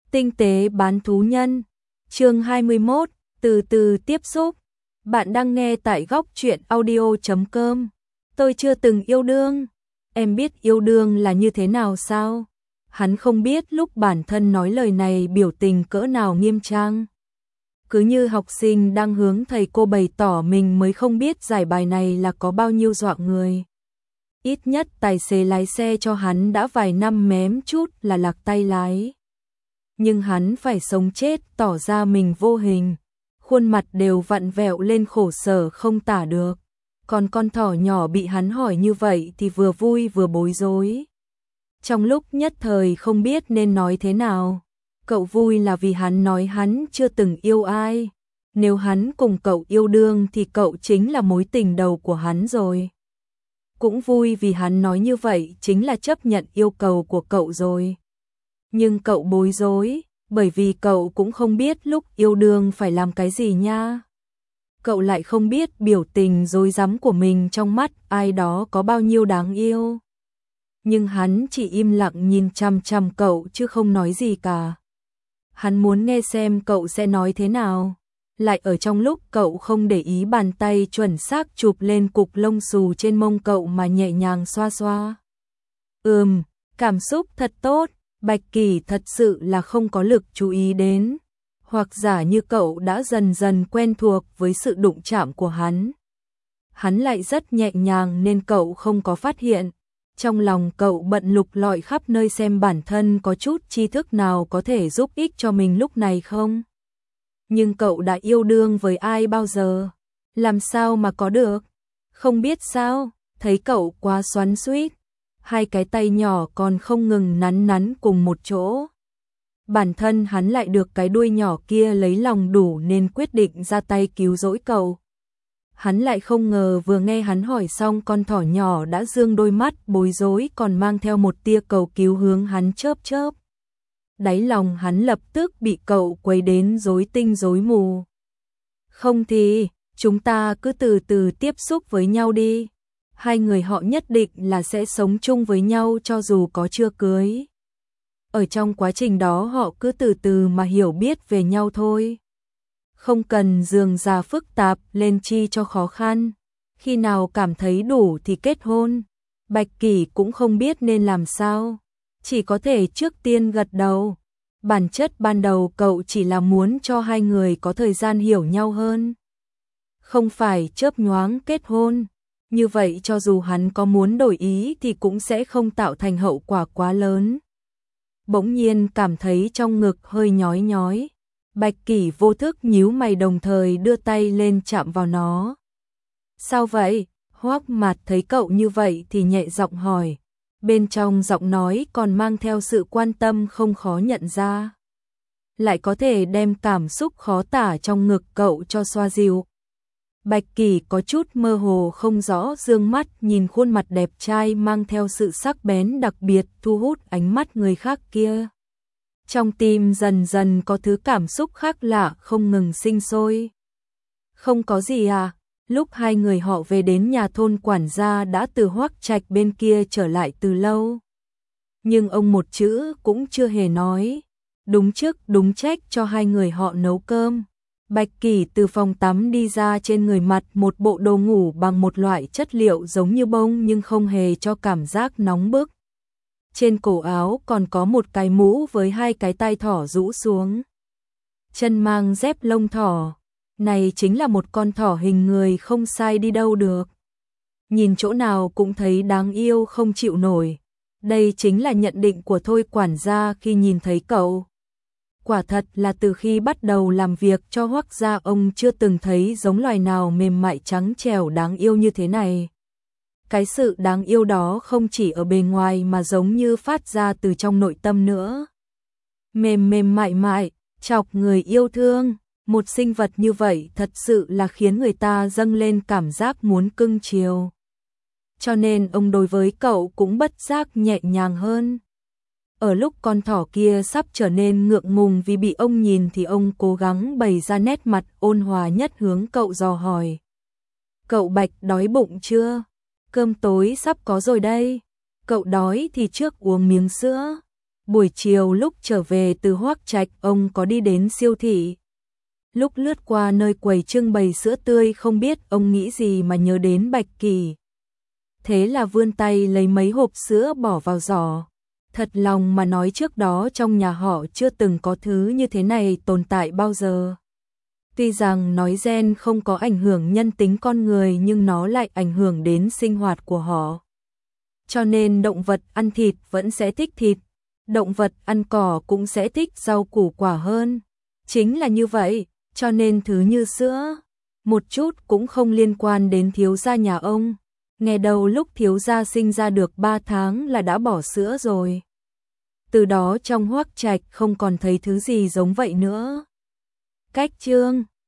Tinh tế bán thú nhân. Chương 21, từ từ tiếp xúc. Bạn đang nghe tại góc truyện audio.com. Tôi chưa từng yêu đương. Em biết yêu đương là như thế nào sao? Hắn không biết lúc bản thân nói lời này biểu tình cỡ nào nghiêm trang. Cứ như học sinh đang hướng thầy cô bày tỏ mình mới không biết giải bài này là có bao nhiêu dọa người. Ít nhất tài xế lái xe cho hắn đã vài năm mém chút là lạc tay lái. Nhưng hắn phải sống chết tỏ ra mình vô hình, khuôn mặt đều vặn vẹo lên khổ sở không tả được. Còn con thỏ nhỏ bị hắn hỏi như vậy thì vừa vui vừa bối rối. Trong lúc nhất thời không biết nên nói thế nào. Cậu vui là vì hắn nói hắn chưa từng yêu ai. Nếu hắn cùng cậu yêu đương thì cậu chính là mối tình đầu của hắn rồi. Cũng vui vì hắn nói như vậy chính là chấp nhận yêu cầu của cậu rồi. Nhưng cậu bối rối, bởi vì cậu cũng không biết lúc yêu đương phải làm cái gì nha. Cậu lại không biết biểu tình rối rắm của mình trong mắt ai đó có bao nhiêu đáng yêu. Nhưng hắn chỉ im lặng nhìn chằm chằm cậu chứ không nói gì cả. Hắn muốn nghe xem cậu sẽ nói thế nào. Lại ở trong lúc cậu không để ý bàn tay chuẩn xác chụp lên cục lông xù trên mông cậu mà nhẹ nhàng xoa xoa. Cảm xúc thật tốt. Bạch Kỳ thật sự là không có lực chú ý đến, hoặc giả như cậu đã dần dần quen thuộc với sự đụng chạm của hắn. Hắn lại rất nhẹ nhàng nên cậu không có phát hiện. Trong lòng cậu bận lục lọi khắp nơi xem bản thân có chút tri thức nào có thể giúp ích cho mình lúc này không. Nhưng cậu đã yêu đương với ai bao giờ? Làm sao mà có được? Không biết sao, thấy cậu quá xoắn xuýt. Hai cái tay nhỏ còn không ngừng nắn nắn cùng một chỗ. Bản thân hắn lại được cái đuôi nhỏ kia lấy lòng đủ nên quyết định ra tay cứu rỗi cậu. Hắn lại không ngờ vừa nghe hắn hỏi xong con thỏ nhỏ đã dương đôi mắt bối rối còn mang theo một tia cầu cứu hướng hắn chớp chớp. Đáy lòng hắn lập tức bị cậu quấy đến rối tinh rối mù. Không thì, chúng ta cứ từ từ tiếp xúc với nhau đi. Hai người họ nhất định là sẽ sống chung với nhau cho dù có chưa cưới. Ở trong quá trình đó họ cứ từ từ mà hiểu biết về nhau thôi. Không cần rườm rà phức tạp lên chi cho khó khăn. Khi nào cảm thấy đủ thì kết hôn. Bạch Kỳ cũng không biết nên làm sao. Chỉ có thể trước tiên gật đầu. Bản chất ban đầu cậu chỉ là muốn cho hai người có thời gian hiểu nhau hơn. Không phải chớp nhoáng kết hôn. Như vậy cho dù hắn có muốn đổi ý thì cũng sẽ không tạo thành hậu quả quá lớn. Bỗng nhiên cảm thấy trong ngực hơi nhói nhói. Bạch Kỳ vô thức nhíu mày đồng thời đưa tay lên chạm vào nó. Sao vậy? Hoắc Mạt thấy cậu như vậy thì nhẹ giọng hỏi. Bên trong giọng nói còn mang theo sự quan tâm không khó nhận ra. Lại có thể đem cảm xúc khó tả trong ngực cậu cho xoa dịu. Bạch Kỳ có chút mơ hồ không rõ dương mắt nhìn khuôn mặt đẹp trai mang theo sự sắc bén đặc biệt thu hút ánh mắt người khác kia. Trong tim dần dần có thứ cảm xúc khác lạ không ngừng sinh sôi. Không có gì à, lúc hai người họ về đến nhà thôn quản gia đã từ Hoắc Trạch bên kia trở lại từ lâu. Nhưng ông một chữ cũng chưa hề nói, đúng chức đúng trách cho hai người họ nấu cơm. Bạch Kỳ từ phòng tắm đi ra trên người mặc một bộ đồ ngủ bằng một loại chất liệu giống như bông nhưng không hề cho cảm giác nóng bức. Trên cổ áo còn có một cái mũ với hai cái tai thỏ rũ xuống. Chân mang dép lông thỏ. Này chính là một con thỏ hình người không sai đi đâu được. Nhìn chỗ nào cũng thấy đáng yêu không chịu nổi. Đây chính là nhận định của Thôi quản gia khi nhìn thấy cậu. Quả thật là từ khi bắt đầu làm việc cho Hoắc gia ông chưa từng thấy giống loài nào mềm mại trắng trẻo đáng yêu như thế này. Cái sự đáng yêu đó không chỉ ở bề ngoài mà giống như phát ra từ trong nội tâm nữa. Mềm mềm mại mại, chọc người yêu thương, một sinh vật như vậy thật sự là khiến người ta dâng lên cảm giác muốn cưng chiều. Cho nên ông đối với cậu cũng bất giác nhẹ nhàng hơn. Ở lúc con thỏ kia sắp trở nên ngượng ngùng vì bị ông nhìn thì ông cố gắng bày ra nét mặt ôn hòa nhất hướng cậu dò hỏi. Cậu Bạch đói bụng chưa? Cơm tối sắp có rồi đây. Cậu đói thì trước uống miếng sữa. Buổi chiều lúc trở về từ Hoắc Trạch, ông có đi đến siêu thị. Lúc lướt qua nơi quầy trưng bày sữa tươi, không biết ông nghĩ gì mà nhớ đến Bạch Kỳ. Thế là vươn tay lấy mấy hộp sữa bỏ vào giỏ. Thật lòng mà nói, trước đó trong nhà họ chưa từng có thứ như thế này tồn tại bao giờ. Tuy rằng nói gen không có ảnh hưởng nhân tính con người, nhưng nó lại ảnh hưởng đến sinh hoạt của họ. Cho nên động vật ăn thịt vẫn sẽ thích thịt, động vật ăn cỏ cũng sẽ thích rau củ quả hơn. Chính là như vậy, cho nên thứ như sữa, một chút cũng không liên quan đến thiếu gia nhà ông. Nghe đầu lúc thiếu gia sinh ra được 3 tháng là đã bỏ sữa rồi. Từ đó trong Hoắc Trạch không còn thấy thứ gì giống vậy nữa. Cách chương